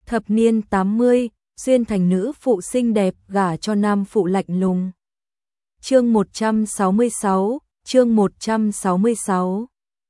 Thập niên 80, xuyên thành nữ phụ xinh đẹp gả cho nam phụ lạnh lùng. Chương 166, chương 166.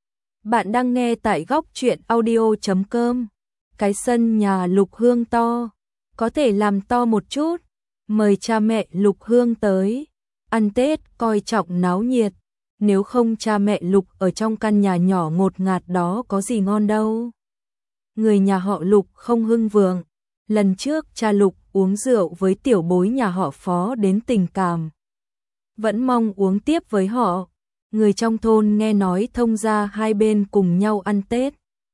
Bạn đang nghe tại góc truyện audio.com. Cái sân nhà Lục Hương to, có thể làm to một chút, mời cha mẹ Lục Hương tới. Ăn Tết coi trọng náo nhiệt, nếu không cha mẹ Lục ở trong căn nhà nhỏ ngột ngạt đó có gì ngon đâu. Người nhà họ Lục không hưng vượng, lần trước cha Lục uống rượu với tiểu bối nhà họ Phó đến tình cảm. Vẫn mong uống tiếp với họ, người trong thôn nghe nói thông gia hai bên cùng nhau ăn Tết.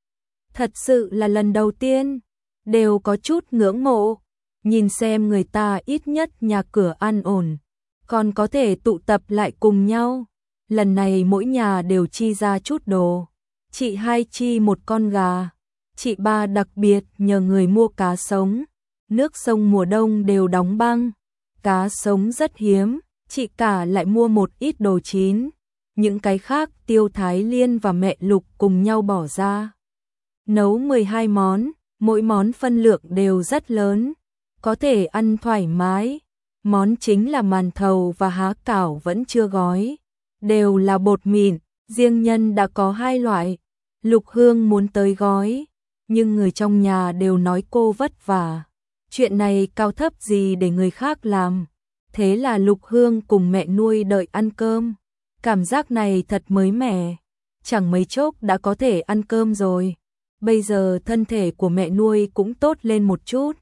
Thật sự là lần đầu tiên, đều có chút ngưỡng mộ, nhìn xem người ta ít nhất nhà cửa an ổn, còn có thể tụ tập lại cùng nhau. Lần này mỗi nhà đều chi ra chút đồ, chị hai chi một con gà, chị ba đặc biệt nhờ người mua cá sống, nước sông mùa đông đều đóng băng, cá sống rất hiếm, chị cả lại mua một ít đồ chín, những cái khác Tiêu Thái Liên và mẹ Lục cùng nhau bỏ ra. Nấu 12 món, mỗi món phân lượng đều rất lớn, có thể ăn thoải mái. Món chính là màn thầu và há cảo vẫn chưa gói, đều là bột mịn, riêng nhân đã có hai loại. Lục Hương muốn tới gói, nhưng người trong nhà đều nói cô vất vả. Chuyện này cao thấp gì để người khác làm. Thế là Lục Hương cùng mẹ nuôi đợi ăn cơm. Cảm giác này thật mới mẻ, chẳng mấy chốc đã có thể ăn cơm rồi. Bây giờ thân thể của mẹ nuôi cũng tốt lên một chút,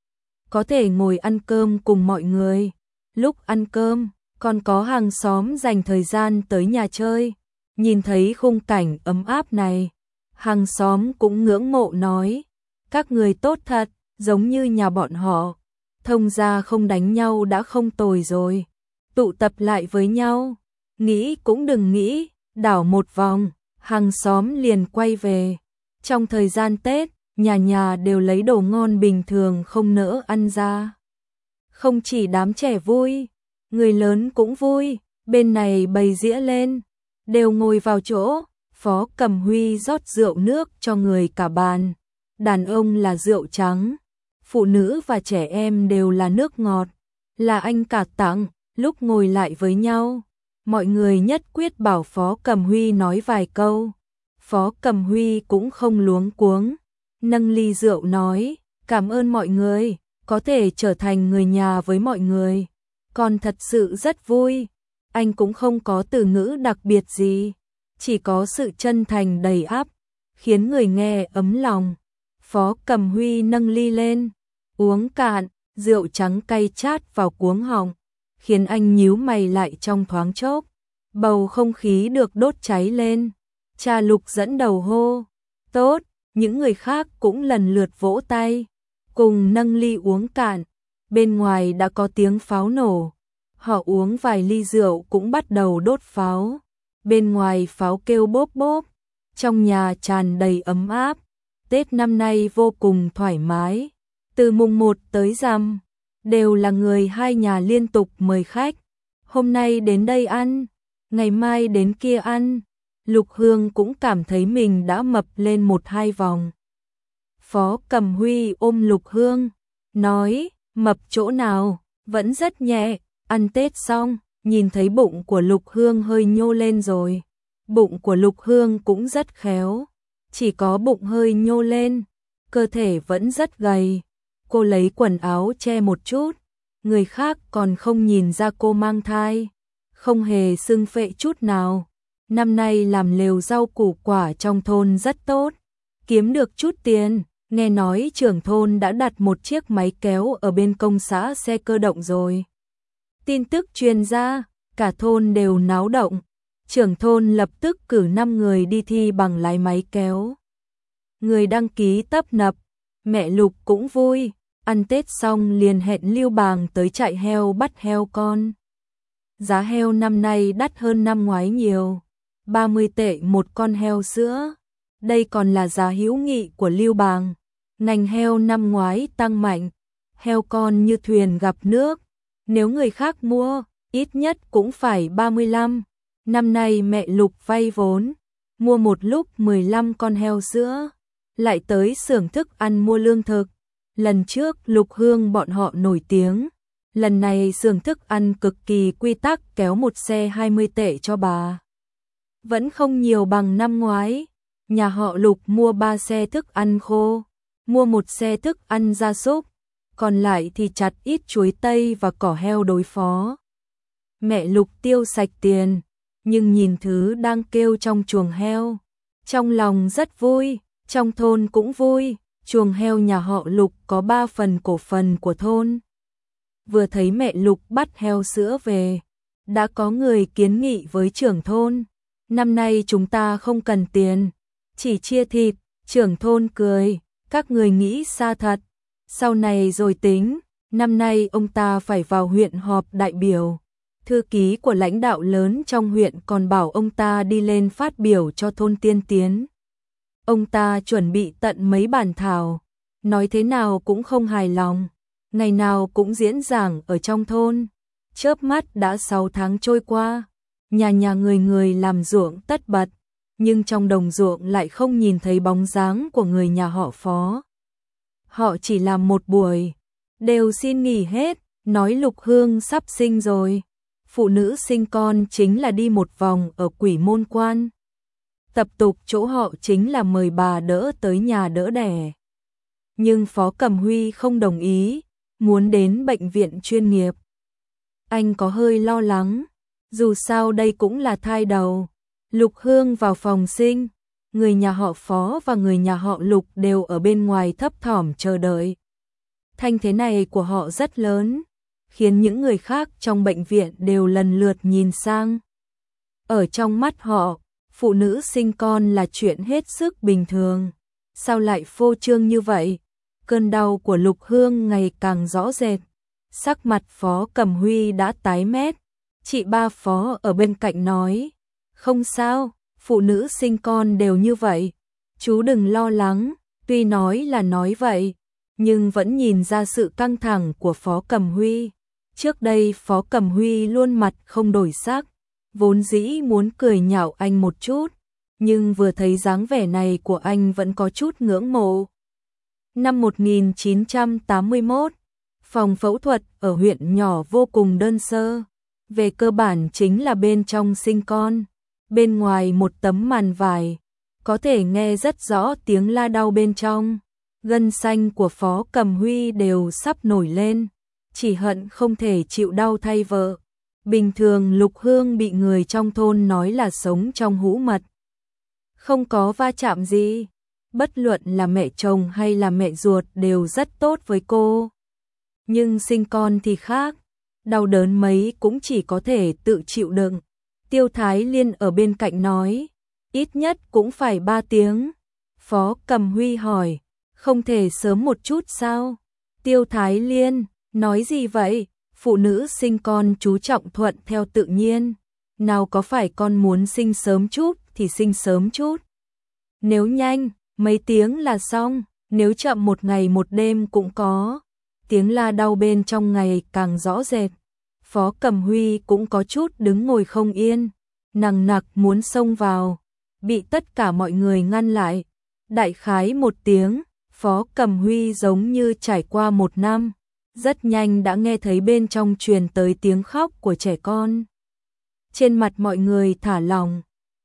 có thể ngồi ăn cơm cùng mọi người. Lúc ăn cơm, còn có hàng xóm dành thời gian tới nhà chơi. Nhìn thấy khung cảnh ấm áp này, hàng xóm cũng ngưỡng mộ nói, các người tốt thật, giống như nhà bọn họ. Thông gia không đánh nhau đã không tồi rồi, tụ tập lại với nhau, nghĩ cũng đừng nghĩ, đảo một vòng, hàng xóm liền quay về. Trong thời gian Tết, nhà nhà đều lấy đồ ngon bình thường không nỡ ăn ra. Không chỉ đám trẻ vui, người lớn cũng vui, bên này bày dĩa lên, đều ngồi vào chỗ. Phó Cẩm Huy rót rượu nước cho người cả bàn, đàn ông là rượu trắng, phụ nữ và trẻ em đều là nước ngọt, là anh cả tặng. Lúc ngồi lại với nhau, mọi người nhất quyết bảo Phó Cẩm Huy nói vài câu. Phó Cẩm Huy cũng không luống cuống, nâng ly rượu nói, cảm ơn mọi người, có thể trở thành người nhà với mọi người, còn thật sự rất vui. Anh cũng không có từ ngữ đặc biệt gì, chỉ có sự chân thành đầy áp, khiến người nghe ấm lòng. Phó Cẩm Huy nâng ly lên, uống cạn, rượu trắng cay chát vào cuống họng, khiến anh nhíu mày lại trong thoáng chốc. Bầu không khí được đốt cháy lên. Cha Lục dẫn đầu hô, tốt, những người khác cũng lần lượt vỗ tay, cùng nâng ly uống cạn. Bên ngoài đã có tiếng pháo nổ, họ uống vài ly rượu cũng bắt đầu đốt pháo. Bên ngoài pháo kêu bốp bốp, trong nhà tràn đầy ấm áp. Tết năm nay vô cùng thoải mái, từ mùng 1 tới rằm, đều là người hai nhà liên tục mời khách. Hôm nay đến đây ăn, ngày mai đến kia ăn. Lục Hương cũng cảm thấy mình đã mập lên 1-2 vòng. Phó Cẩm Huy ôm Lục Hương, nói, mập chỗ nào, vẫn rất nhẹ. Ăn Tết xong, nhìn thấy bụng của Lục Hương hơi nhô lên rồi. Bụng của Lục Hương cũng rất khéo, chỉ có bụng hơi nhô lên, cơ thể vẫn rất gầy. Cô lấy quần áo che một chút, người khác còn không nhìn ra cô mang thai, không hề sưng phệ chút nào. Năm nay làm lều rau củ quả trong thôn rất tốt, kiếm được chút tiền. Nghe nói trưởng thôn đã đặt một chiếc máy kéo ở bên công xã xe cơ động rồi. Tin tức truyền ra, cả thôn đều náo động. Trưởng thôn lập tức cử 5 người đi thi bằng lái máy kéo. Người đăng ký tấp nập, mẹ Lục cũng vui. Ăn Tết xong liền hẹn Lưu Bàng tới trại heo bắt heo con. Giá heo năm nay đắt hơn năm ngoái nhiều, 30 tệ một con heo sữa. Đây còn là giá hữu nghị của Lưu Bàng. Ngành heo năm ngoái tăng mạnh, heo con như thuyền gặp nước. Nếu người khác mua, ít nhất cũng phải 35. Năm nay mẹ Lục vay vốn, mua một lúc 15 con heo sữa, lại tới xưởng thức ăn mua lương thực. lần trước Lục Hương bọn họ nổi tiếng, lần này xưởng thức ăn cực kỳ quy tắc kéo một xe 20 tệ cho bà. Vẫn không nhiều bằng năm ngoái, nhà họ Lục mua 3 xe thức ăn khô, mua một xe thức ăn gia súc, còn lại thì chặt ít chuối tây và cỏ heo đối phó. Mẹ Lục tiêu sạch tiền, nhưng nhìn thứ đang kêu trong chuồng heo, trong lòng rất vui, trong thôn cũng vui, chuồng heo nhà họ Lục có 3 phần cổ phần của thôn. Vừa thấy mẹ Lục bắt heo sữa về, đã có người kiến nghị với trưởng thôn, năm nay chúng ta không cần tiền, chỉ chia thịt. Trưởng thôn cười, các người nghĩ xa thật, sau này rồi tính. Năm nay ông ta phải vào huyện họp đại biểu, thư ký của lãnh đạo lớn trong huyện còn bảo ông ta đi lên phát biểu cho thôn tiên tiến. Ông ta chuẩn bị tận mấy bản thảo, nói thế nào cũng không hài lòng, ngày nào cũng diễn giảng ở trong thôn. Chớp mắt đã 6 tháng trôi qua, nhà nhà người người làm ruộng tất bật, nhưng trong đồng ruộng lại không nhìn thấy bóng dáng của người nhà họ Phó. Họ chỉ làm một buổi, đều xin nghỉ hết, nói Lục Hương sắp sinh rồi. Phụ nữ sinh con chính là đi một vòng ở Quỷ Môn Quan. Tập tục chỗ họ chính là mời bà đỡ tới nhà đỡ đẻ. Nhưng Phó Cẩm Huy không đồng ý, muốn đến bệnh viện chuyên nghiệp. Anh có hơi lo lắng, dù sao đây cũng là thai đầu. Lục Hương vào phòng sinh, người nhà họ Phó và người nhà họ Lục đều ở bên ngoài thấp thỏm chờ đợi. Thanh thế này của họ rất lớn, khiến những người khác trong bệnh viện đều lần lượt nhìn sang. Ở trong mắt họ, phụ nữ sinh con là chuyện hết sức bình thường. Sao lại phô trương như vậy? Cơn đau của Lục Hương ngày càng rõ rệt. Sắc mặt Phó Cẩm Huy đã tái mét. Chị ba Phó ở bên cạnh nói, không sao, phụ nữ sinh con đều như vậy. Chú đừng lo lắng, tuy nói là nói vậy, nhưng vẫn nhìn ra sự căng thẳng của Phó Cẩm Huy. Trước đây Phó Cẩm Huy luôn mặt không đổi sắc, vốn dĩ muốn cười nhạo anh một chút, nhưng vừa thấy dáng vẻ này của anh vẫn có chút ngưỡng mộ. Năm 1981, phòng phẫu thuật ở huyện nhỏ vô cùng đơn sơ, về cơ bản chính là bên trong sinh con, bên ngoài một tấm màn vải, có thể nghe rất rõ tiếng la đau bên trong. Gân xanh của Phó Cẩm Huy đều sắp nổi lên, chỉ hận không thể chịu đau thay vợ. Bình thường Lục Hương bị người trong thôn nói là sống trong hũ mật, không có va chạm gì, bất luận là mẹ chồng hay là mẹ ruột đều rất tốt với cô. Nhưng sinh con thì khác, đau đớn mấy cũng chỉ có thể tự chịu đựng. Tiêu Thái Liên ở bên cạnh nói, ít nhất cũng phải 3 tiếng. Phó Cẩm Huy hỏi, không thể sớm một chút sao? Tiêu Thái Liên, nói gì vậy? Phụ nữ sinh con chú trọng thuận theo tự nhiên, nào có phải con muốn sinh sớm chút thì sinh sớm chút. Nếu nhanh, mấy tiếng là xong, nếu chậm một ngày một đêm cũng có. Tiếng la đau bên trong ngày càng rõ rệt. Phó Cẩm Huy cũng có chút đứng ngồi không yên, nằng nặc muốn xông vào, bị tất cả mọi người ngăn lại. Đại khái 1 tiếng, Phó Cẩm Huy giống như trải qua 1 năm, rất nhanh đã nghe thấy bên trong truyền tới tiếng khóc của trẻ con. Trên mặt mọi người thả lỏng,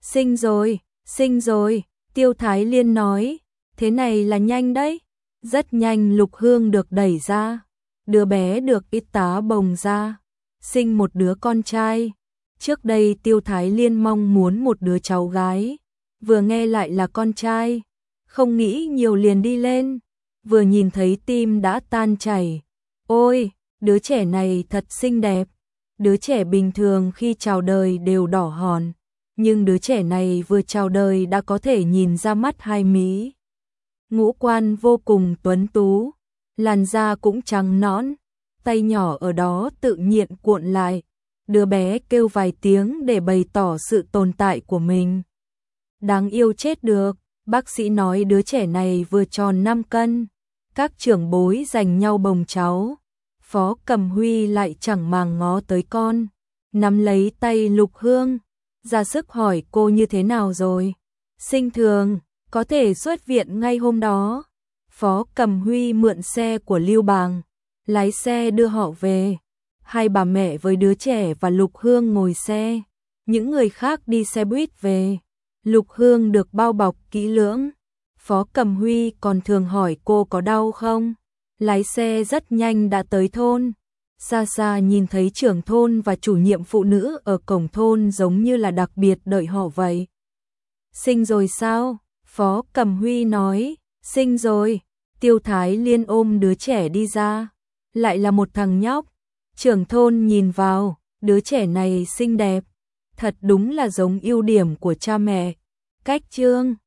sinh rồi, Tiêu Thái Liên nói, thế này là nhanh đấy. Rất nhanh Lục Hương được đẩy ra, đứa bé được y tá bồng ra, sinh một đứa con trai. Trước đây Tiêu Thái Liên mong muốn một đứa cháu gái, vừa nghe lại là con trai, không nghĩ nhiều liền đi lên, vừa nhìn thấy tim đã tan chảy. Ôi, đứa trẻ này thật xinh đẹp. Đứa trẻ bình thường khi chào đời đều đỏ hòn, nhưng đứa trẻ này vừa chào đời đã có thể nhìn ra mắt hai mí. Ngũ quan vô cùng tuấn tú, làn da cũng trắng nõn, tay nhỏ ở đó tự nhiên cuộn lại. Đứa bé kêu vài tiếng để bày tỏ sự tồn tại của mình. Đáng yêu chết được, bác sĩ nói đứa trẻ này vừa tròn 5 cân. Các trưởng bối giành nhau bồng cháu. Phó Cẩm Huy lại chẳng màng ngó tới con, nắm lấy tay Lục Hương, ra sức hỏi cô như thế nào rồi. Sinh thường, có thể xuất viện ngay hôm đó. Phó Cầm Huy mượn xe của Lưu Bàng, lái xe đưa họ về. Hai bà mẹ với đứa trẻ và Lục Hương ngồi xe, những người khác đi xe buýt về. Lục Hương được bao bọc kỹ lưỡng. Phó Cầm Huy còn thường hỏi cô có đau không. Lái xe rất nhanh đã tới thôn. Xa xa nhìn thấy trưởng thôn và chủ nhiệm phụ nữ ở cổng thôn giống như là đặc biệt đợi họ vậy. Sinh rồi sao? Phó Cầm Huy nói, sinh rồi. Tiêu Thái Liên ôm đứa trẻ đi ra. Lại là một thằng nhóc. Trưởng thôn nhìn vào, đứa trẻ này xinh đẹp. Thật đúng là giống ưu điểm của cha mẹ. Cách Trương